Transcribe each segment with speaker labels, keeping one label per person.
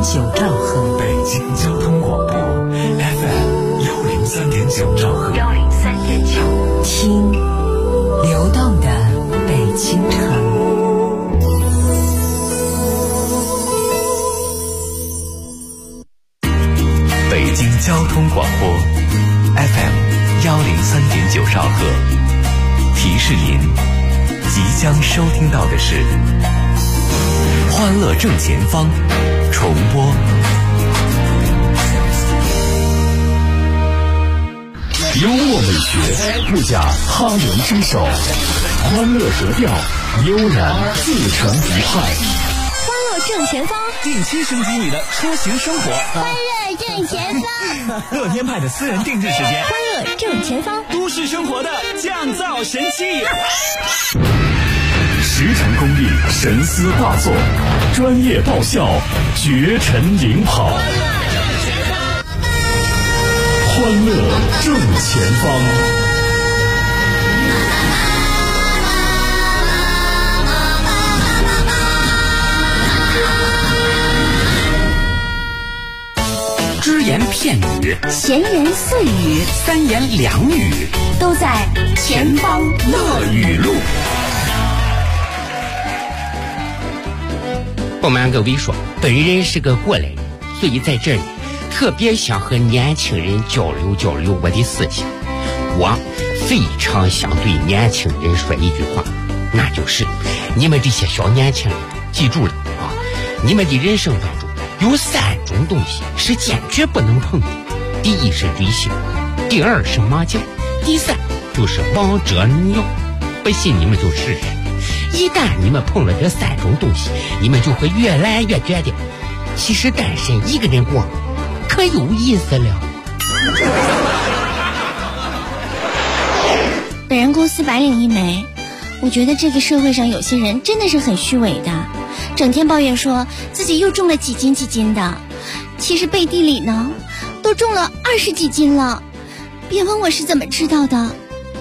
Speaker 1: 103.9兆赫，
Speaker 2: 北京交通广播 FM103.9兆赫
Speaker 1: 103.9，听流动的北京城。
Speaker 2: 北京交通广播 FM103.9兆赫，提示您即将收听到的是欢乐正前方重播。幽默美学，不假他人之手，欢乐格调，悠然自成一派。
Speaker 3: 欢乐正前方，
Speaker 4: 定期升级你的出行生活。
Speaker 3: 欢乐正前方，
Speaker 4: 乐天派的私人定制时间。
Speaker 3: 欢乐正前方，
Speaker 4: 都市生活的降噪神器。
Speaker 2: 十成功力，神思大作，专业爆笑，绝尘领跑。欢乐正前方。
Speaker 4: 只言片语，
Speaker 3: 闲言碎语，
Speaker 4: 三言两语，
Speaker 3: 都在前方
Speaker 4: 乐语录。
Speaker 5: 不瞒各位说，本人是个过来人，所以在这里特别想和年轻人交流交流我的思想。我非常想对年轻人说一句话，那就是你们这些小年轻人记住了啊，你们的人生当中有3种东西是坚决不能碰的。第一是追星，第二是麻将，第3就是王者荣耀。不信你们就试试，一旦你们碰了这3种东西，你们就会越来越觉得其实单身一个人过可有意思了。
Speaker 3: 本人公司白领一枚，我觉得这个社会上有些人真的是很虚伪的，整天抱怨说自己又重了几斤几斤的，其实背地里呢都重了20几斤了。别问我是怎么知道的。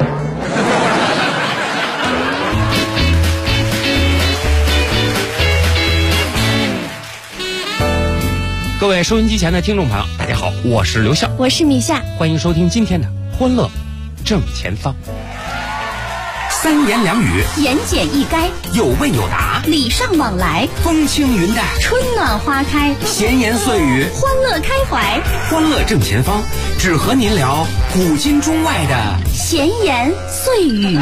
Speaker 5: 各位收音机前的听众朋友，大家好，我是刘笑，
Speaker 3: 我是米夏，
Speaker 5: 欢迎收听今天的欢乐正前方。
Speaker 4: 三言两语，
Speaker 3: 言简意赅，
Speaker 4: 有问有答，
Speaker 3: 礼尚往来，
Speaker 4: 风轻云淡，
Speaker 3: 春暖花开，
Speaker 4: 闲言碎语，
Speaker 3: 欢乐开怀。
Speaker 4: 欢乐正前方，只和您聊古今中外的
Speaker 3: 闲言碎语。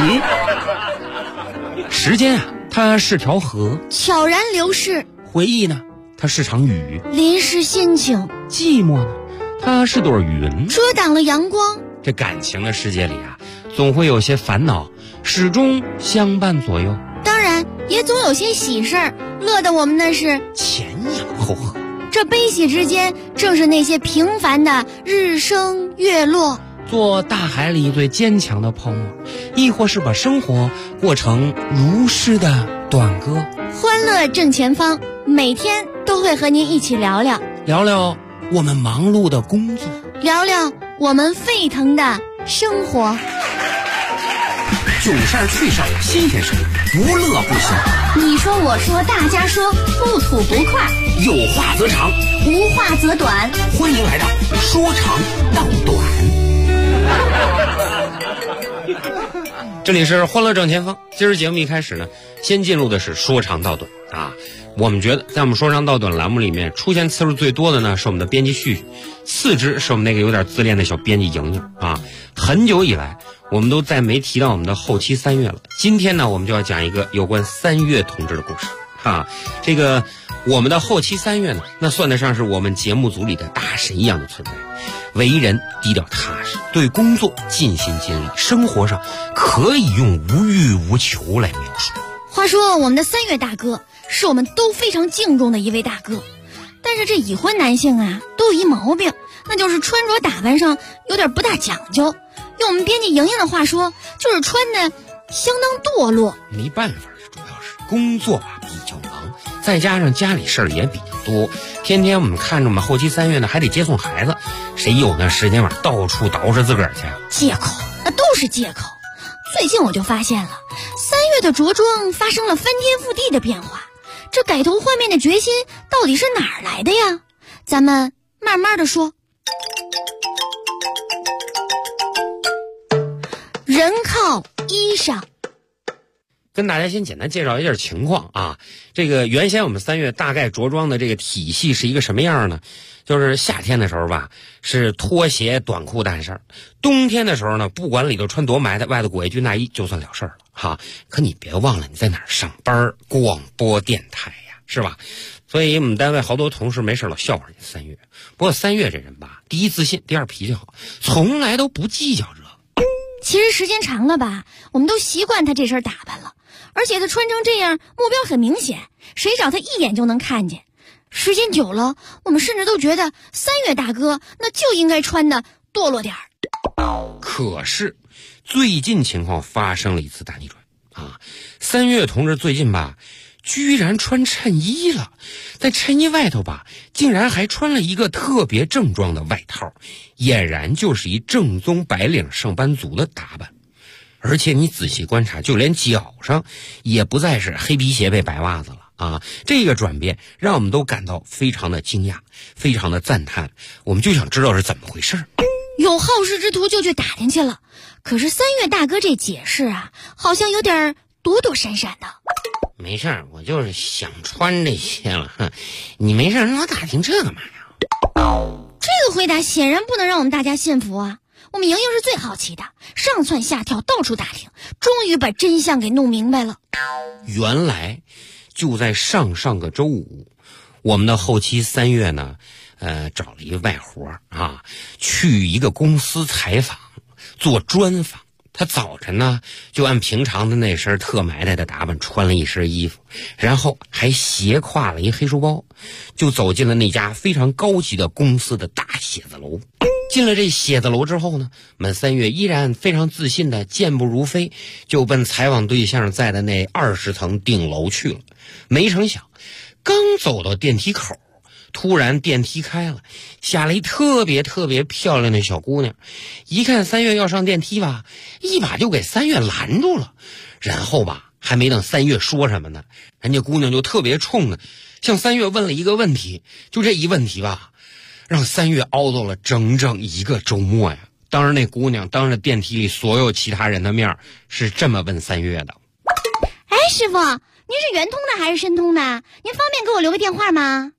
Speaker 5: 时间啊，它是条河，
Speaker 3: 悄然流逝；
Speaker 5: 回忆呢，它是场雨；
Speaker 3: 淋湿心情；
Speaker 5: 寂寞呢，它是朵云，
Speaker 3: 遮挡了阳光。
Speaker 5: 这感情的世界里啊，总会有些烦恼始终相伴左右，
Speaker 3: 当然也总有些喜事儿，乐得我们那是
Speaker 5: 前仰后合。
Speaker 3: 这悲喜之间，正是那些平凡的日升月落。
Speaker 5: 做大海里最坚强的泡沫，亦或是把生活过成如诗的短歌。
Speaker 3: 欢乐正前方，每天都会和您一起聊聊
Speaker 5: 我们忙碌的工作，
Speaker 3: 聊聊我们沸腾的生活。
Speaker 4: 囧事儿趣事儿新鲜事儿，无乐不休。
Speaker 3: 你说我说大家说，不吐不快，
Speaker 4: 有话则长，
Speaker 3: 无话则短。
Speaker 4: 欢迎来到说长道短。
Speaker 5: 这里是欢乐正前方。今儿节目一开始呢，先进入的是说长道短啊。我们觉得在我们说长道短栏目里面出现次数最多的呢是我们的编辑旭旭，次之是我们那个有点自恋的小编辑莹莹啊。很久以来我们都再没提到我们的后期3月了，今天呢我们就要讲一个有关3月同志的故事啊。这个我们的后期3月呢，那算得上是我们节目组里的大神一样的存在，为人低调踏实，对工作尽心尽力，生活上可以用无欲无求来描述。
Speaker 3: 话说我们的3月大哥是我们都非常敬重的一位大哥，但是这已婚男性啊都有一毛病，那就是穿着打扮上有点不大讲究，用我们编辑莹莹的话说，就是穿的相当堕落。
Speaker 5: 没办法，主要是工作吧比较忙，再加上家里事儿也比较多，天天我们看着我们后期3月呢还得接送孩子，谁有那时间吧到处捯饬自个儿去啊？
Speaker 3: 借口，那都是借口。最近我就发现了3月的着装发生了翻天覆地的变化，这改头换面的决心到底是哪儿来的呀？ 咱们慢慢的说。人靠衣裳。
Speaker 5: 跟大家先简单介绍一下情况啊。这个原先我们3月大概着装的这个体系是一个什么样呢？就是夏天的时候吧，是拖鞋短裤单身；冬天的时候呢，不管里头穿多埋汰，外头裹一军大衣就算了事儿了哈。可你别忘了你在哪儿上班，广播电台呀，是吧？所以我们单位好多同事没事老笑话你3月。不过3月这人吧，第一自信，第二脾气好，从来都不计较这个。
Speaker 3: 其实时间长了吧，我们都习惯他这身打扮了，而且他穿成这样，目标很明显，谁找他一眼就能看见。时间久了，我们甚至都觉得3月大哥那就应该穿的堕落点儿。
Speaker 5: 可是最近情况发生了一次大逆转啊！3月同志最近吧，居然穿衬衣了，在衬衣外头吧，竟然还穿了一个特别正装的外套，俨然就是一正宗白领上班族的打扮。而且你仔细观察，就连脚上也不再是黑皮鞋配白袜子了啊！这个转变让我们都感到非常的惊讶，非常的赞叹。我们就想知道是怎么回事。
Speaker 3: 有好事之徒就去打听去了，可是3月大哥这解释啊，好像有点躲躲闪闪的。
Speaker 5: 没事儿，我就是想穿这些了。你没事儿老打听这干嘛呀？
Speaker 3: 这个回答显然不能让我们大家信服啊！我们莹莹是最好奇的，上蹿下跳，到处打听，终于把真相给弄明白了。
Speaker 5: 原来就在上个周五，我们的后期3月呢，找了一个外活啊，去一个公司采访，做专访。他早晨呢，就按平常的那身特埋汰的打扮穿了一身衣服，然后还斜挎了一黑书包，就走进了那家非常高级的公司的大写字楼。进了这写字楼之后呢，我们3月依然非常自信的健步如飞，就奔采访对象在的那20层顶楼去了。没成想，刚走到电梯口，突然电梯开了，下来一特别漂亮的小姑娘。一看3月要上电梯吧，一把就给3月拦住了。然后吧，还没等3月说什么呢，人家姑娘就特别冲的向3月问了一个问题。就这一问题吧，让3月熬到了整整1个周末呀。当然那姑娘当着电梯里所有其他人的面是这么问3月的：
Speaker 3: 哎，师傅，您是圆通的还是申通的？您方便给我留个电话吗？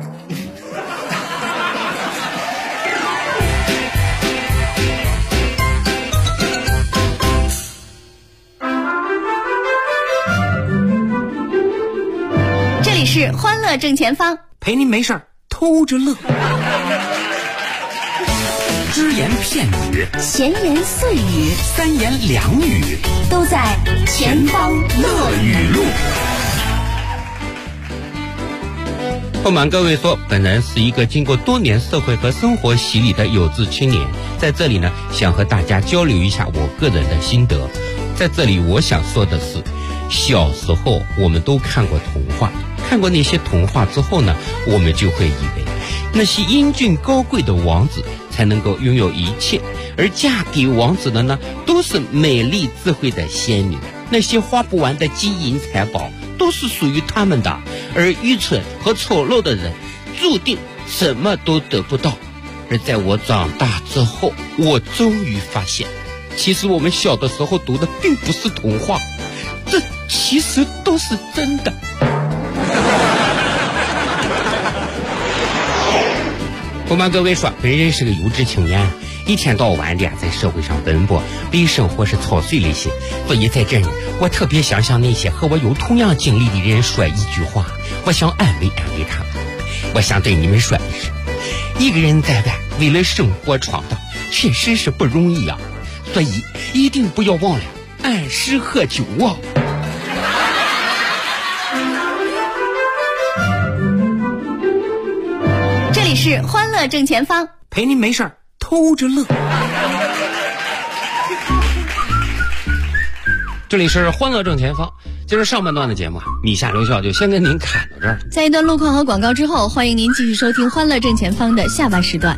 Speaker 3: 这里是欢乐正前方，
Speaker 4: 陪您没事儿偷着乐。只言片语，
Speaker 3: 闲言碎语，
Speaker 4: 三言两语，
Speaker 3: 都在前方乐语录。
Speaker 5: 不瞒各位说，本人是一个经过多年社会和生活洗礼的有志青年，在这里呢，想和大家交流一下我个人的心得。在这里我想说的是，小时候我们都看过童话，看过那些童话之后呢，我们就会以为那些英俊高贵的王子才能够拥有一切，而嫁给王子的呢，都是美丽智慧的仙女，那些花不完的金银财宝都是属于他们的，而愚蠢和丑陋的人注定什么都得不到。而在我长大之后，我终于发现，其实我们小的时候读的并不是童话，这其实都是真的。不瞒各位说，本人是个有志青年，一天到晚的在社会上奔波，对生活是操碎了心。所以在这里，我特别想向那些和我有同样经历的人说一句话，我想安慰他们。我想对你们说的是，一个人在外为了生活闯荡，确实是不容易啊，所以一定不要忘了按时喝酒啊。
Speaker 3: 这里是欢乐正前方，
Speaker 4: 陪您没事儿偷着乐。
Speaker 5: 这里是欢乐正前方，今儿上半段的节目米下留校就先跟您侃到这儿。
Speaker 3: 在一段路况和广告之后，欢迎您继续收听欢乐正前方的下半时段。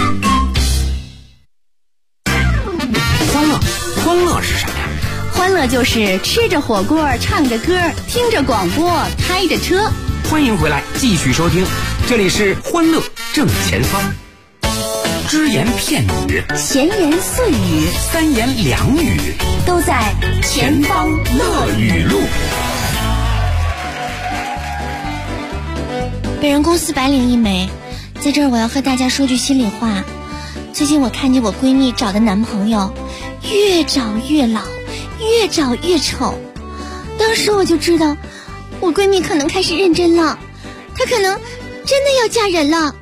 Speaker 4: 欢乐是什么呀？
Speaker 3: 欢乐就是吃着火锅，唱着歌，听着广播，开着车。
Speaker 4: 欢迎回来，继续收听，这里是欢乐正前方。只言片语，
Speaker 3: 闲言碎语，
Speaker 4: 三言两语，
Speaker 3: 都在前方
Speaker 4: 乐语录。
Speaker 3: 本人公司白领一枚，在这儿我要和大家说句心里话。最近我看见我闺蜜找的男朋友越找越老，越找越丑，当时我就知道我闺蜜可能开始认真了，她可能真的要嫁人了。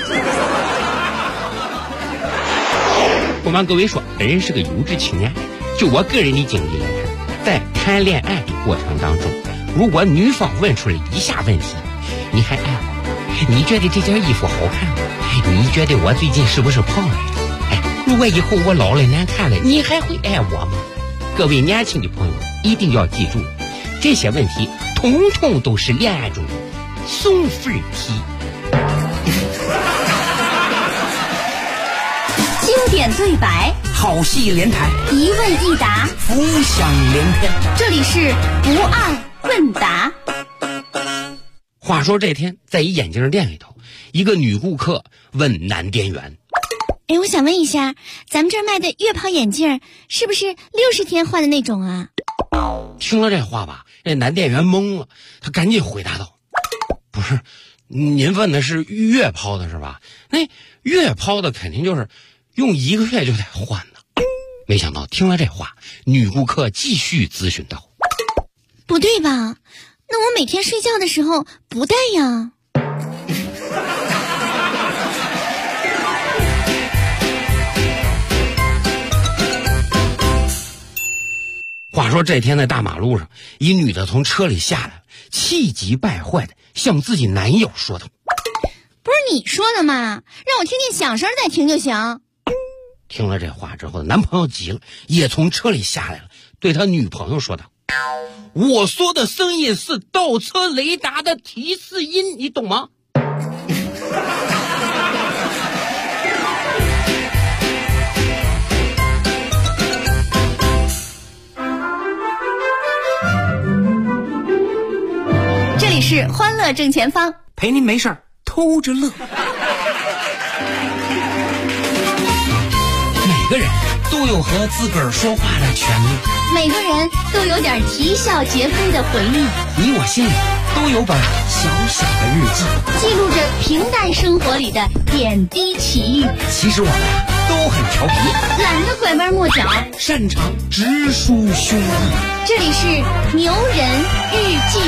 Speaker 5: 不瞒各位说，本人是个优质青年。就我个人的经历来看，在谈恋爱的过程当中，如果女方问出了以下问题：你还爱我？你觉得这件衣服好看吗？你觉得我最近是不是胖了？哎，如果以后我老了难看了，你还会爱我吗？各位年轻的朋友一定要记住，这些问题统统都是恋爱中的送分题。
Speaker 3: 经典对白，
Speaker 4: 好戏连台，
Speaker 3: 一问一答，
Speaker 4: 浮想联翩。
Speaker 3: 这里是不二问答。
Speaker 5: 话说这天在一眼镜店里头，一个女顾客问男店员：
Speaker 3: 哎，我想问一下，咱们这儿卖的月抛眼镜是不是60天换的那种啊？
Speaker 5: 听了这话吧，这男店员懵了，他赶紧回答道：不是，您问的是月抛的是吧？那月抛的肯定就是用1个月就得换呢。没想到听了这话，女顾客继续咨询道：
Speaker 3: 不对吧？那我每天睡觉的时候不戴呀。
Speaker 5: 话说这天在大马路上，一女的从车里下来，气急败坏的向自己男友说道：
Speaker 3: 不是你说的吗？让我听听响声再听就行。
Speaker 5: 听了这话之后，男朋友急了，也从车里下来了，对他女朋友说道：我说的声音是倒车雷达的提示音，你懂吗？
Speaker 3: 这里是欢乐正前方，
Speaker 4: 陪您没事儿偷着乐。每个人都有和自个儿说话的权利，
Speaker 3: 每个人都有点啼笑皆非的回忆，
Speaker 4: 你我心里都有本小小的日记，
Speaker 3: 记录着平淡生活里的点滴奇遇。
Speaker 4: 其实我们都很调皮，
Speaker 3: 懒得拐弯抹角，
Speaker 4: 擅长直抒胸臆。
Speaker 3: 这里是牛人日记。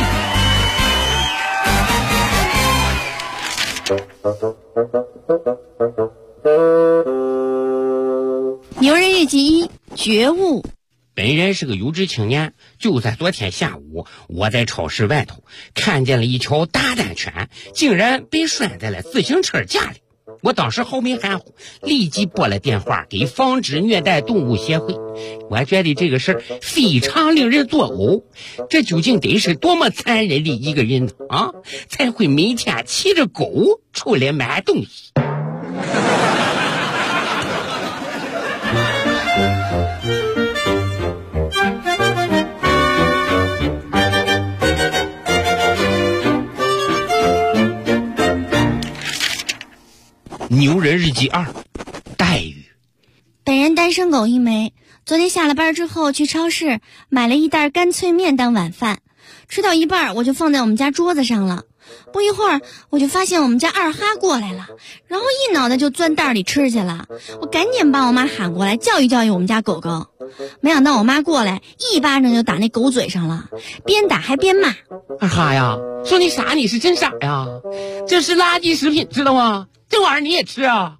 Speaker 3: 牛人日记1：觉悟。
Speaker 5: 本人是个优质青年，就在昨天下午，我在超市外头看见了一条大丹犬，竟然被拴在了自行车架里。我当时毫没含糊，立即拨了电话给防止虐待动物协会。我觉得这个事儿非常令人作呕，这究竟得是多么残忍的一个人呢？啊，才会每天骑着狗出来买东西。牛人日记2：待遇。
Speaker 3: 本人单身狗一枚，昨天下了班之后去超市买了一袋干脆面当晚饭，吃到一半我就放在我们家桌子上了。不一会儿我就发现我们家二哈过来了，然后一脑袋就钻袋里吃去了。我赶紧把我妈喊过来教育教育我们家狗狗，没想到我妈过来一巴掌就打那狗嘴上了，边打还边骂：
Speaker 5: 二哈呀，说你傻你是真傻呀，这是垃圾食品知道吗？这玩意儿你也吃啊？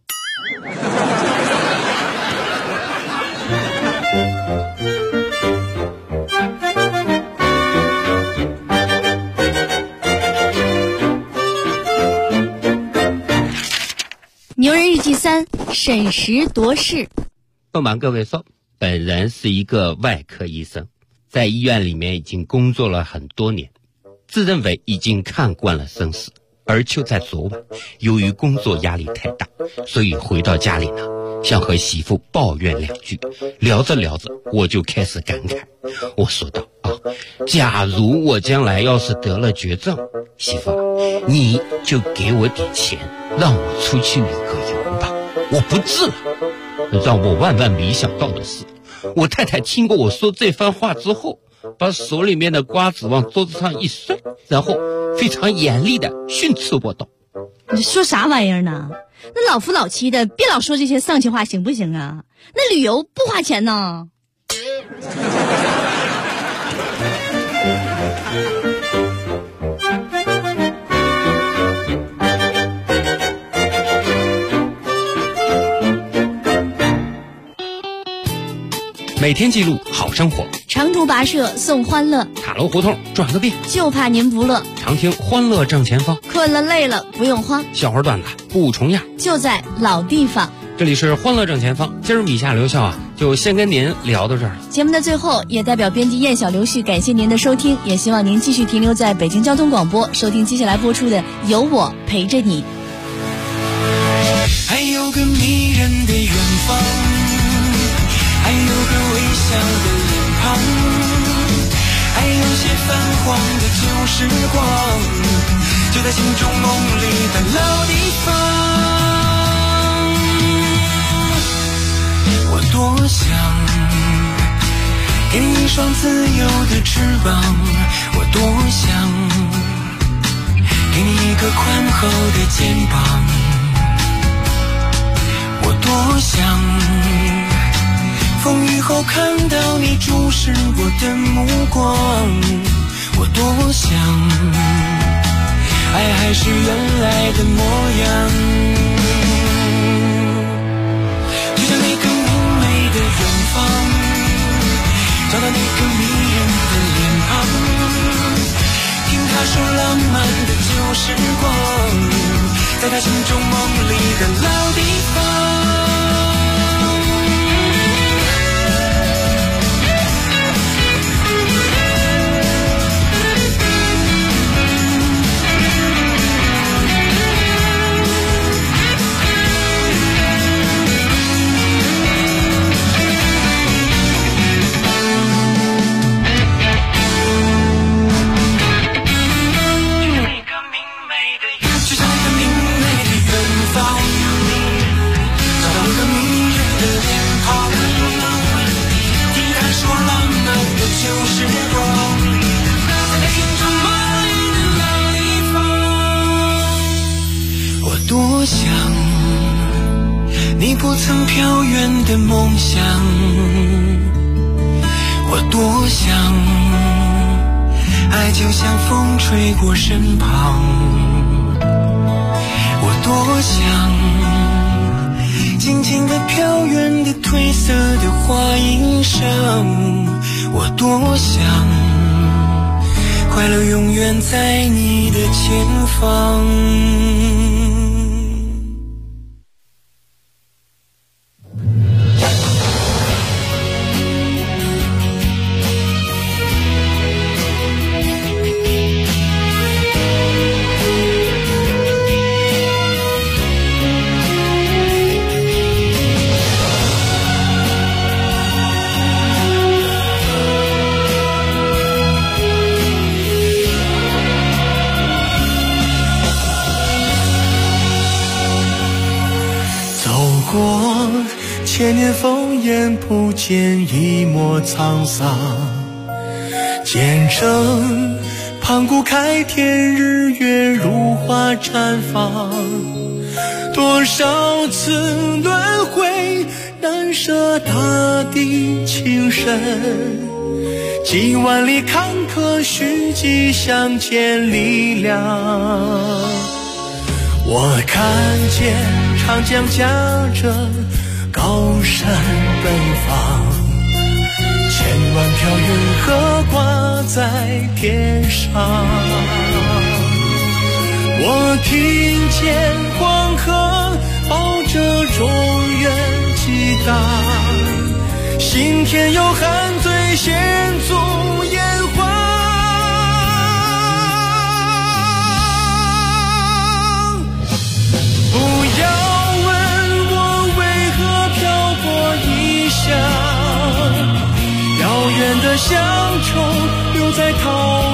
Speaker 3: 牛人日记3：审时度势。
Speaker 5: 不瞒各位说，本人是一个外科医生，在医院里面已经工作了很多年，自认为已经看惯了生死。而就在昨晚，由于工作压力太大，所以回到家里呢， 想和媳妇抱怨两句，聊着聊着我就开始感慨。我说道假如我将来要是得了绝症，媳妇你就给我点钱，让我出去旅个游吧，我不治了。让我万万没想到的是，我太太听过我说这番话之后，把手里面的瓜子往桌子上一摔，然后非常严厉的训斥我道：
Speaker 6: 你说啥玩意儿呢？那老夫老妻的，别老说这些丧气话行不行啊？那旅游不花钱呢。
Speaker 5: 每天记录好生活，
Speaker 6: 长途跋涉送欢乐，
Speaker 5: 塔楼胡同转个遍，
Speaker 6: 就怕您不乐。
Speaker 5: 常听欢乐正前方，
Speaker 6: 困了累了不用慌，
Speaker 5: 笑话段子不重样，
Speaker 6: 就在老地方。
Speaker 5: 这里是欢乐正前方，今儿米夏留校就先跟您聊到这儿。
Speaker 6: 节目的最后，也代表编辑燕小刘旭感谢您的收听，也希望您继续停留在北京交通广播，收听接下来播出的《有我陪着你》。
Speaker 7: 还有个迷人的远方，还有个微笑的脸庞，还有些泛黄的旧时光，就在心中梦里的老地方。我多想给你一双自由的翅膀，我多想给你一个宽厚的肩膀，我多想风雨后看到你注视我的目光，我多想爱还是原来的模样，就像那个明媚的远方，找到那个迷人的脸庞，听他说浪漫的旧时光，在他心中梦里的老地方。多想你不曾飘远的梦想，我多想爱就像风吹过身旁，我多想静静地飘远的褪色的花衣裳，我多想快乐永远在你的前方。
Speaker 8: 千年烽烟不见一抹沧桑，见证盘古开天，日月如花绽放，多少次轮回难舍大地情深，几万里坎坷蓄积相见力量。我看见长江夹着高山奔放，千万条云河挂在天上，我听见黄河抱着中原激荡，心田有汉醉献足烟花。不要问我为何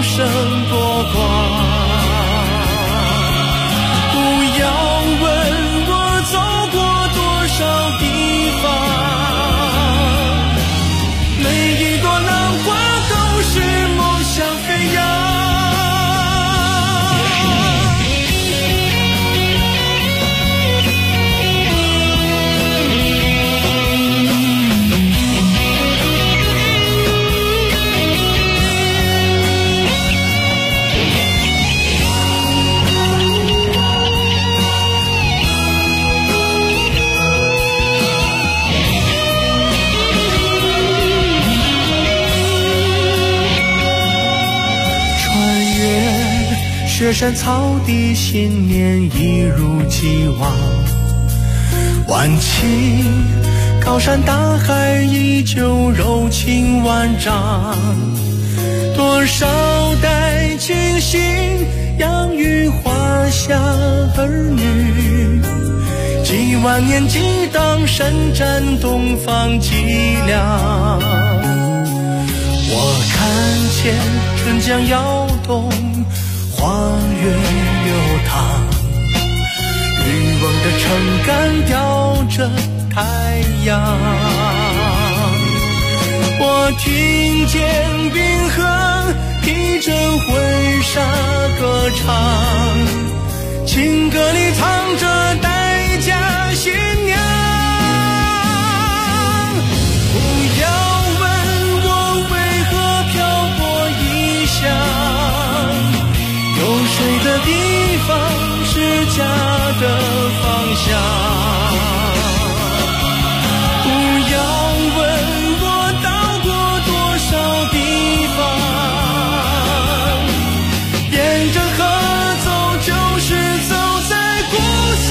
Speaker 8: 生多光。不要问我走过多少地方，每一朵浪花都是梦想飞扬。雪山草地，信念一如既往。万顷高山大海，依旧柔情万丈。多少代清醒，养育华夏儿女。几万年激荡，伸展东方脊梁。我看见春江摇动，花月流淌，渔翁的撑杆吊着太阳。我听见冰河披着婚纱歌唱，情歌里藏着待嫁新娘。不要问我为何漂泊异乡，有水的地方是家的方向。不要问我到过多少地方，沿着河走就是走在故乡。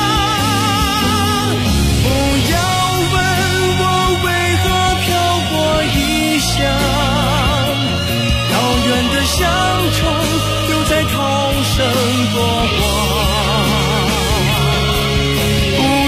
Speaker 8: 不要问我为何漂泊异乡，遥远的乡愁在涛声多光。不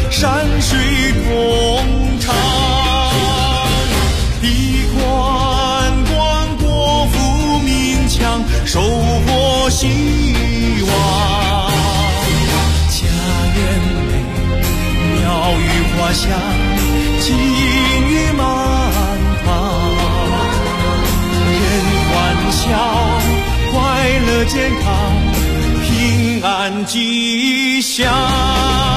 Speaker 8: 山水同长。地宽广，国富民强，收获希望。家园美，鸟语花香，金玉满堂。人欢笑，快乐健康，平安吉祥。